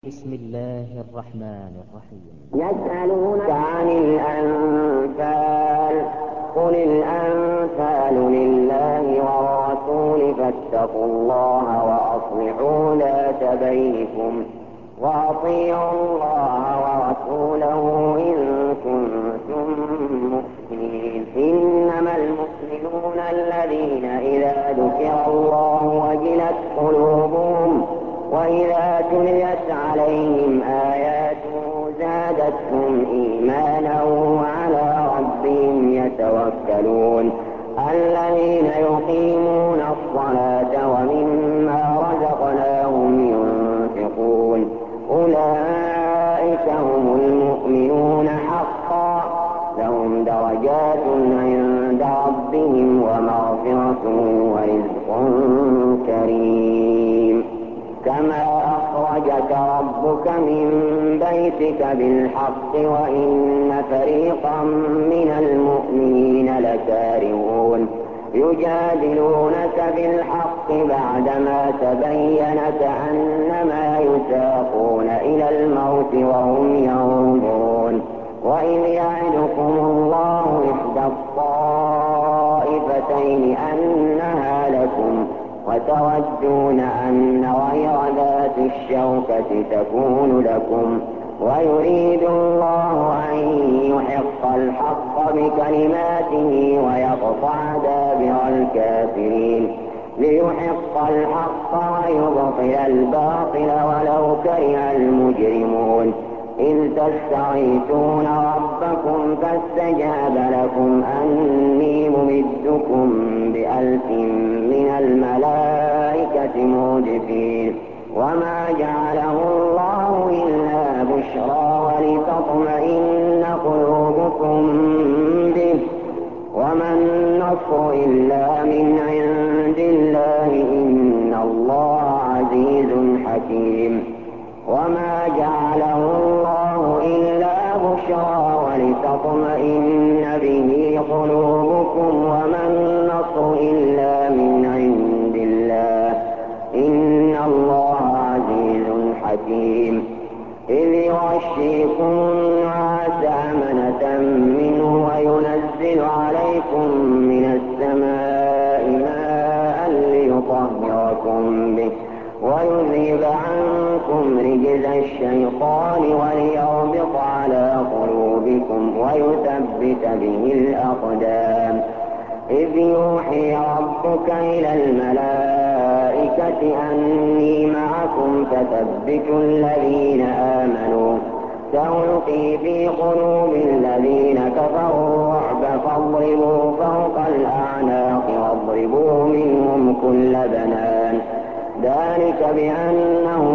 بسم الله الرحمن الرحيم. يسألونك عن الأنفال، قل الأنفال لله والرسول فاتقوا الله وأصلحوا ذات بينكم وأطيعوا الله ورسوله إن كنتم مؤمنين. إنما المؤمنون الذين إذا ذكر الله وجلت قلوبهم وإذا تليت عليهم آياته زادتهم إيمانا وعلى ربهم يتوكلون. الذين يقيمون الصلاة ومما رزقناهم ينفقون أولئك هم المؤمنون حقا، لهم درجات عند ربهم ومغفرة ورزق كريم. كما أخرجك ربك من بيتك بالحق وإن فريقا من المؤمنين لكارهون يجادلونك بالحق بعدما تبين كأنما يساقون إلى الموت وهم ينظرون. وإذ يعدكم الله إحدى الطائفتين أنها لكم وتودون أن غير ذات الشوكة تكون لكم، ويريد الله أن يحق الحق بكلماته ويقطع دابر الكافرين. ليحق الحق ويبطل الباطل ولو كره المجرمون. إذ تستغيثون ربكم فاستجاب لكم أني ممدكم ب1000 من الملائكة مردفين. وما جعله الله إلا بشرى ولتطمئن قلوبكم به، وما النصر إلا من عند الله إن الله عزيز حكيم. وما جعله الله إلا بشرى ولتطمئن به قلوبكم وما النصر إلا من عند الله إن الله عزيز حكيم. إذ يغشيكم النعاس أمنة منه وينزل عليكم من السماء ماء ليطهركم به ويذهب عنكم رجز الشيطان وليربط على قلوبكم ويثبت به الأقدام. إذ يوحي ربك إلى الملائكة أني معكم فثبتوا الذين آمنوا سألقي في قلوب الذين كفروا الرعب فاضربوا فوق الأعناق واضربوا منهم كل بنان. ذلك بأنهم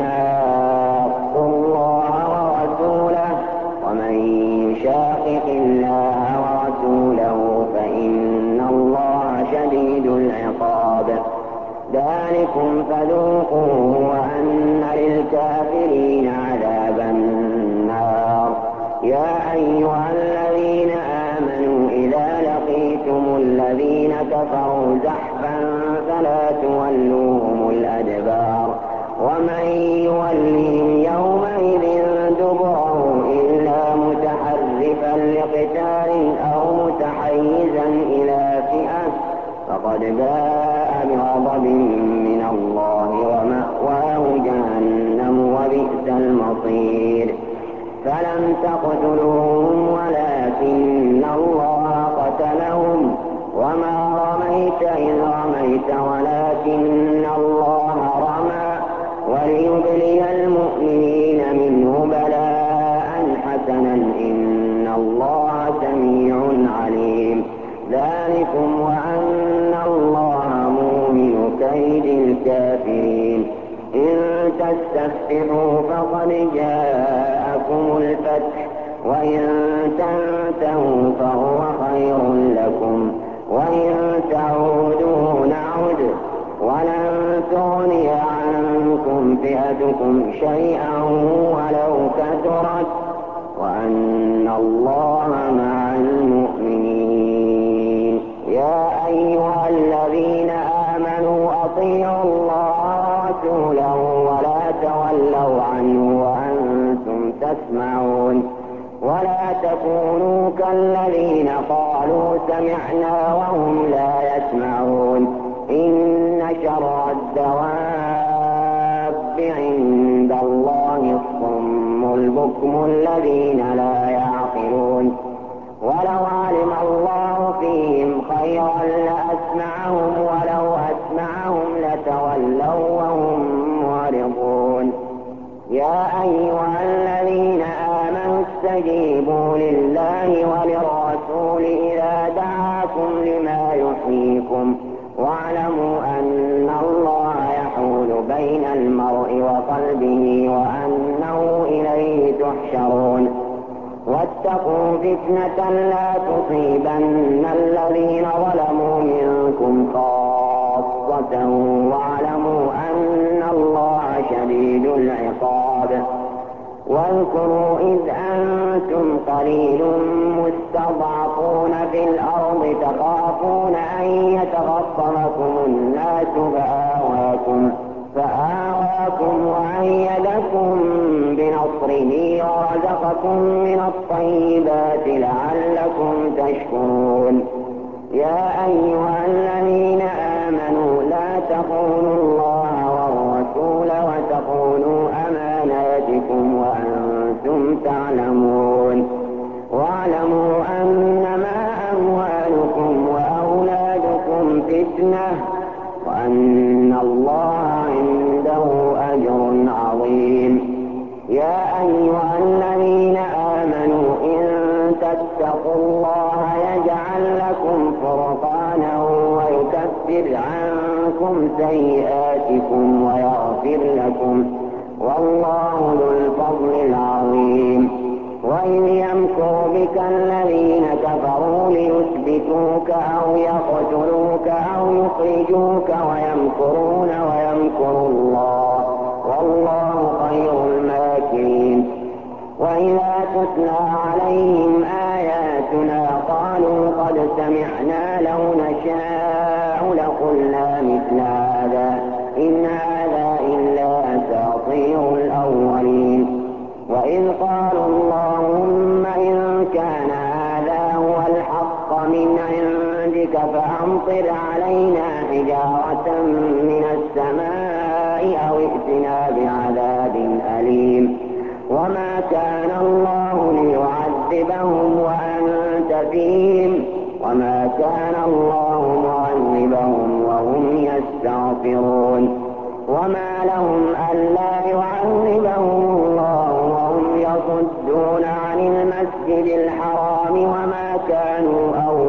شاقوا الله ورسوله ومن يشاقق الله ورسوله فإن الله شديد العقاب. ذلكم فذوقوه وأن للكافرين عذاب النار. يا أيها الذين آمنوا إذا لقيتم الذين كفروا زحفا فلا تولوهم الأدبار. ومن يولهم يومئذ دبره إلا متحرفا لقتال أو متحيزا إلى فئة فقد باء بغضب من الله ومأواه جهنم وبئس المصير. فلم تقتلوهم ولكن الله قتلهم وما رميت إذ رميت ولكن الله رمى وليبلي المؤمنين منه بلاء حسنا إن الله سميع عليم. ذلكم وأن الله موهن كيد الكافرين. إن تستفتحوا فقد جاءكم الفتح وإن تنتهوا فهو خير لكم وإن تعودوا نعد ولن تغني عنكم فئتكم شيئا ولو كثرت وأن الله مع المؤمنين. يا أيها الذين آمنوا أطيعوا الله ورسوله ولا تولوا عنه ولا تكونوا كالذين قالوا سمعنا وهم لا يسمعون إن شر الدواب عند الله الصم البكم الذين لا يعقلون ولو علم الله فيهم خيرا لأسمعهم ولو أسمعهم لتولوا وهم معرضون يا أيها الذين آمنوا استجيبوا لله وللرسول إذا دعاكم لما يحييكم واعلموا أن الله يحول بين المرء وقلبه وأنه إليه تحشرون واتقوا فتنة لا تصيبن الذين ظلموا منكم خاصة واعلموا أن الله شديد العقاب واذكروا إذ أنتم قليل مستضعفون في الأرض تخافون أن يتغطمكم الناس فآواكم وأيدكم بنصره ورزقكم من الطيبات لعلكم تشكرون يا أيها الذين آمنوا لا تخونوا الله والرسول وتخونوا أماناتكم وأنتم تعلمون واعلموا أنما أموالكم وأولادكم فتنة وأن الله عنده أجر عظيم يا أيها الذين آمنوا إن تتقوا الله يجعل لكم فرقانا ويكفر عنكم سيئاتكم ويغفر لكم والله ذو الفضل العظيم وإذ يمكر بك الذين كفروا ليثبتوك أو يقتلوك أو يخرجوك ويمكرون ويمكر الله والله خير الماكرين وإذا تتلى عليهم آياتنا قالوا قد سمعنا لو نشاء لقلنا مثل هذا إن هذا إلا أساطير الأولين وإذ قالوا اللهم إن كان هذا هو الحق من عندك فأمطر علينا حجارة من السماء أو ائتنا بعذاب أليم وما كان الله ليعذبهم وأنت فيهم وما كان الله معذبهم وهم يستغفرون وما لهم ألا يعذبهم الله وهم يصدون عن المسجد الحرام وما كانوا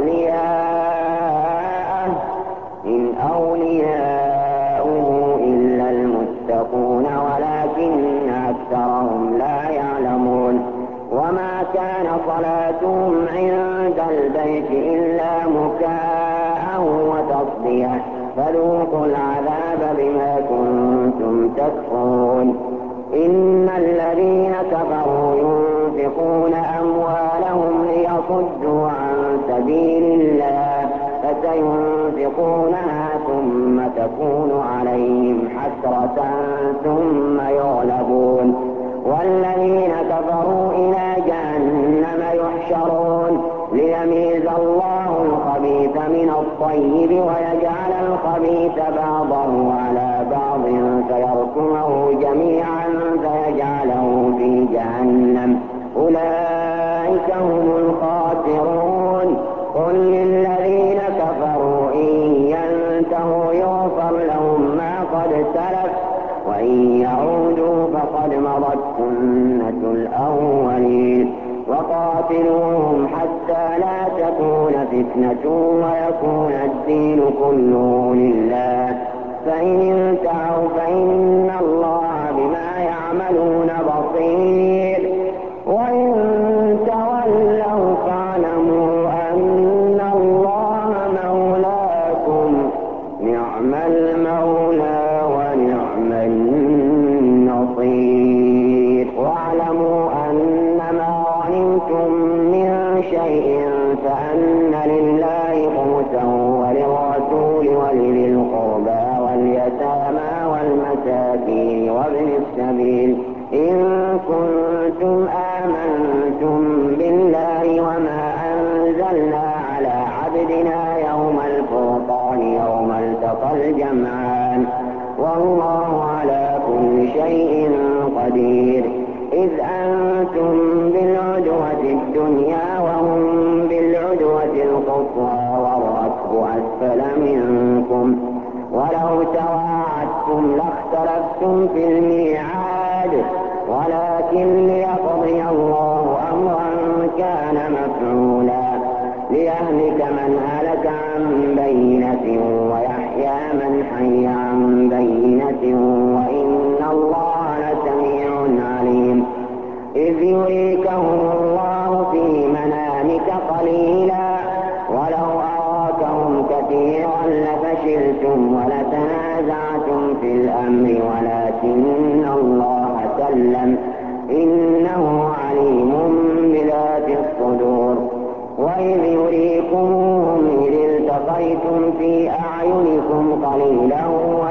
أولياءه إن أولياؤه إلا المتقون ولكن أكثرهم لا يعلمون وما كان صلاتهم عند البيت إلا مكاء وتصديه فذوقوا العذاب بما كنتم تكفرون إن الذين كفروا ينفقون أموالهم ليصدوا عن سبيل الله فسينفقونها ثم تكون عليهم حسرة ثم يغلبون والذين كفروا إلى جهنم يحشرون ليميز الله الخبيث من الطيب ويجعل الخبيث بعضه على بعض فيركمه جميعا فيجعله في جهنم أولئك هم الخاسرون قل للذين كفروا إن ينتهوا يغفر لهم ما قد سلف وإن يعودوا فقد مضت سنة الأولين وقاتلوهم حتى لا تكون فتنة ويكون الدين كله لله فإن انتهوا فإن الله بما يعملون بصير وإن تولوا فاعلموا أن الله مولاكم نعم المولى ونعم النصير واعلموا أنما غنمتم من شيء فأن لله خمسه وللرسول ولذي القربى واليتامى والمساكين وابن السبيل إن كنتم ولو تواعدتم لاختلفتم في الميعاد ولكن ليقضي الله أمرا كان مفعولا ليهلك من هلك عن بينة ويحيى من حي عن بينة وإن الله لسميع عليم إذ يريكهم الله في منامك قليلا ولو أراكهم كثيرا لفشلتم ولتنازعتم في الأمر ولكن الله سلم إنه عليم بذات الصدور وإذ يريكمهم إذ التقيتم في أعينكم قليلا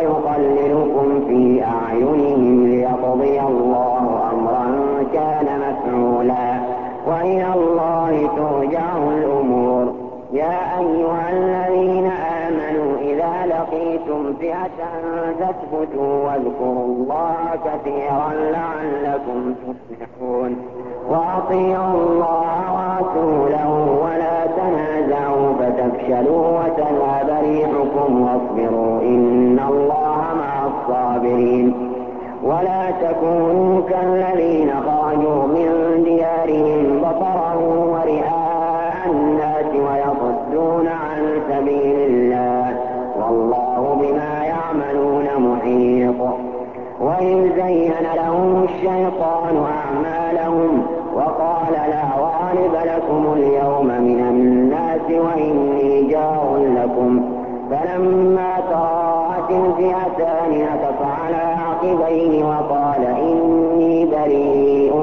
ويقللكم في أعينهم ليقضي الله أمرا كان مفعولا وإلى الله ترجع الأمور يا أيها الذين آمنوا إذا لقيتم فئة فاثبتوا واذكروا الله كثيرا لعلكم تفلحون وأطيعوا الله ورسوله ولا تنازعوا فتفشلوا وتذهب ريحكم واصبروا إن الله مع الصابرين ولا تكونوا كالذين خرجوا من ديارهم بطرا ورئاء الناس ويصدون عن سبيل الله والله بما يعملون محيط وإذ زين لهم الشيطان أعمالهم وقال لا غالب لكم اليوم من الناس وإني جار لكم فلما تراءت الفئتان نكص على عقبيه وقال إني بريء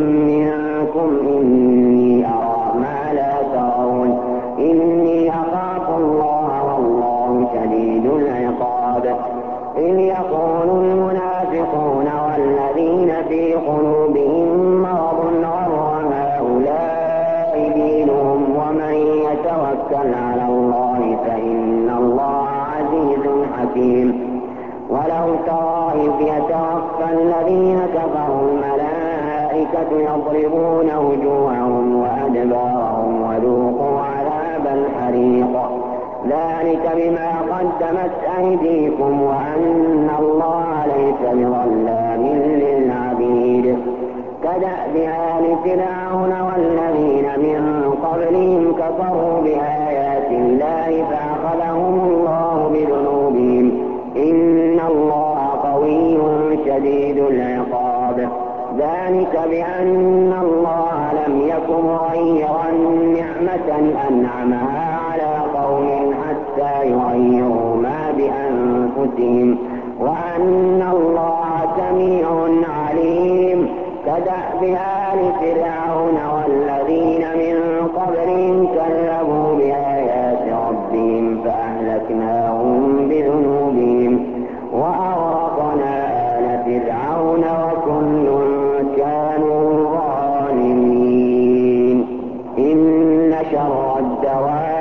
منكم إني أرى ما لا ترون إني أخاف الله والله شديد العقاب إذ يقول المنافقون والذين في قلوبهم مرض غر هؤلاء دينهم ومن يتوكل على الله فإن الله عزيز حكيم ولو ترى إذ يتوفى الذين كفروا الملائكة يضربون وجوههم وأدبارهم وذوقوا عذاب الحريق ذلك بما قدمت أيديكم وأن الله ليس بظلام للعبيد كدأب آل فرعون والذين من قبلهم كفروا بآيات الله فأخذهم الله بذنوبهم إن الله قوي شديد العقاب ذلك بأن الله لم يكن غيرا نعمة أنعمها على قوم حتى يغيروا ما بأنفسهم وأن الله سميع عليم كدأب آل فرعون والذين من قبلهم كذبوا بآيات ربهم فأهلكناهم بذنوبهم وأغرقنا آل فرعون وكل كانوا ظالمين إن شر الدواب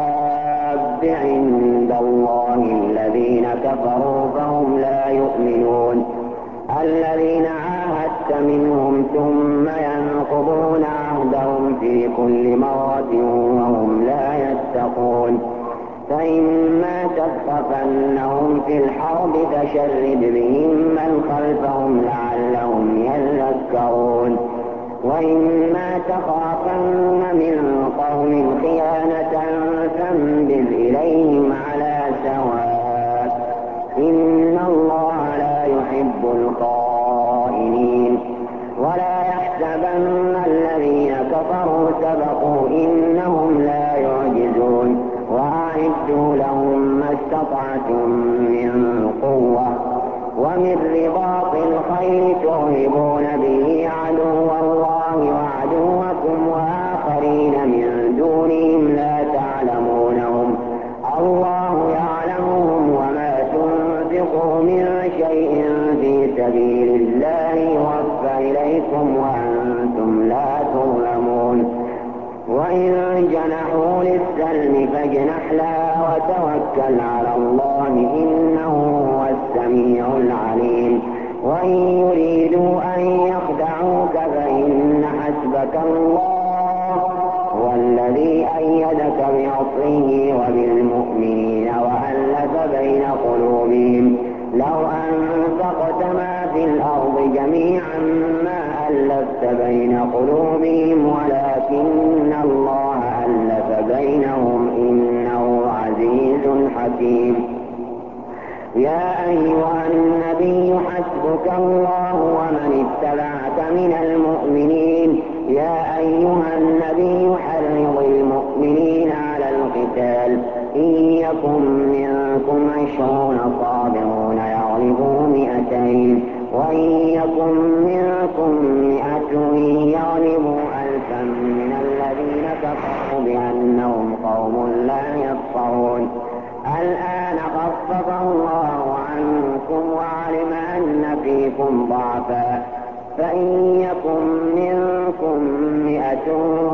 عند الله الذين كفروا فهم لا يؤمنون الذين عاهدت منهم ثم ينقضون عهدهم في كل مرة وهم لا يتقون فإما تثقفنهم في الحرب فشرد بهم من خلفهم لعلهم يذكرون وإما تخافن من قوم خيانة فانبذ إليهم على سواء إن الله لا يحب الخائنين ولا يحسبن الذين كفروا سبقوا إنهم لا يعجزون وأعدوا لهم ما استطعتم من قوة ومن رباط الخيل ترهبون به عدو الله وعدوكم وآخرين من دونهم لا تعلمونهم الله يعلمهم وما تنفقوا من شيء في سبيل الله يوفى إليكم وأنتم لا تظلمون وإن جنحوا للسلم فاجنح لها وتوكل على الله إنه هو السميع العليم وإن يريدوا أن يخدعوك فإن حسبك الله هو الذي أيدك بنصره وبالمؤمنين وألف بين قلوبهم لو أنفقت ما في الأرض جميعا ما ألفت بين قلوبهم ولكن الله ألف بينهم إنه عزيز حكيم. يا أيها النبي حسبك الله ومن اتبعك من المؤمنين. يا أيها النبي حرض المؤمنين على القتال إن يكن منكم 20 صابرون يغلبوا 200 وإن يكن منكم 100 يغلبوا 1000 من الذين كفروا بأنهم قوم لا يفقهون. الآن خفف الله عنكم وعلم أن فيكم ضعفا فإن يكن منكم 100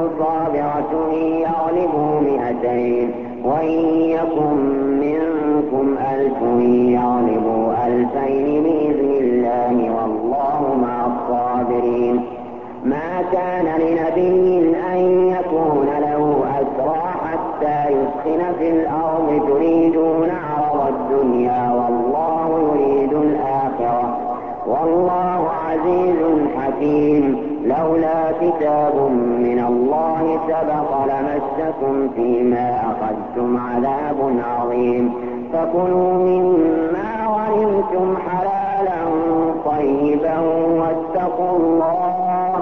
صابرة يغلبوا 200 وإن يكن منكم 1000 يغلبوا 2000 بإذن الله والله مع الصابرين. ما كان لنبي أن يكون له أسرى حتى يسخن في الأرض تريدون عرض الدنيا والله يريد الآخرة والله عزيز حكيم. لولا كتاب من الله سبق لمسكم فيما أخذتم عذاب عظيم. فكلوا مما غنمتم حلالا طيبا واتقوا الله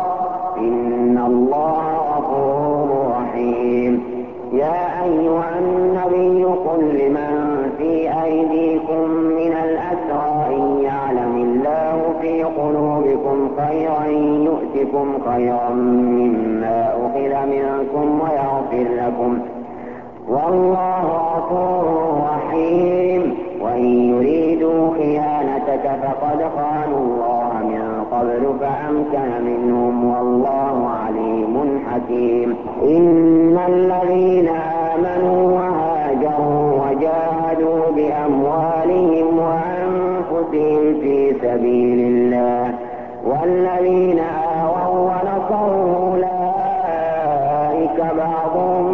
إن الله غفور رحيم. يا أيها النبي قل لمن في أيديكم من الأسرى إن يعلم الله في قلوبكم خيرا يؤتكم خيرا مما أخذ منكم ويغفر لكم والله غفور رحيم. وإن يريدوا خيانتك فقد خانوا الله من قبل فأمكن منهم والله عليم حكيم. إن الذين آمنوا وهاجروا وجاهدوا بأموالهم وأنفسهم في سبيل الله والذين آووا ونصروا أولئك بعضهم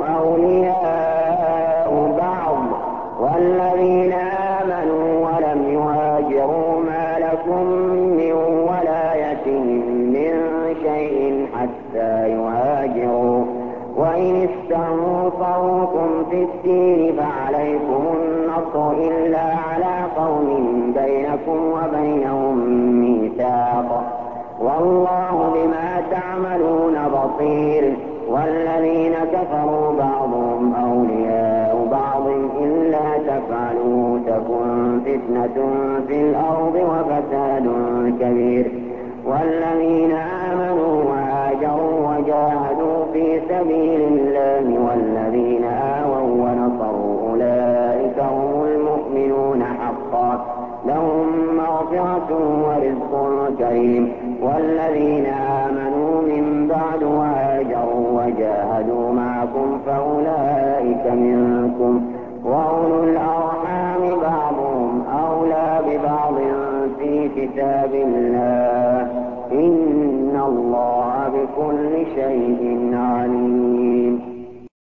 أولياء بعض والذين آمنوا ولم يهاجروا ما لكم من ولايتهم من شيء حتى يهاجروا وإن استنصروكم في الدين فعليكم النصر إلا على قوم بينكم وبينهم ميثاق والله بما تعملون بصير. والذين كفروا بعضهم أولياء بعض إلا تفعلوا تكن فتنة في الأرض وفساد كبير. والذين آمنوا وهاجروا وجاهدوا في سبيل الله والذين آووا ونصروا أولئك هم المؤمنون حقا لهم مغفرة ورزق كريم. والذين آمنوا من بعد وهاجروا وجاهدوا معكم فأولئك منكم وأولو الأرحام بعضهم أولى ببعض في كتاب الله إن الله بكل شيء عليم.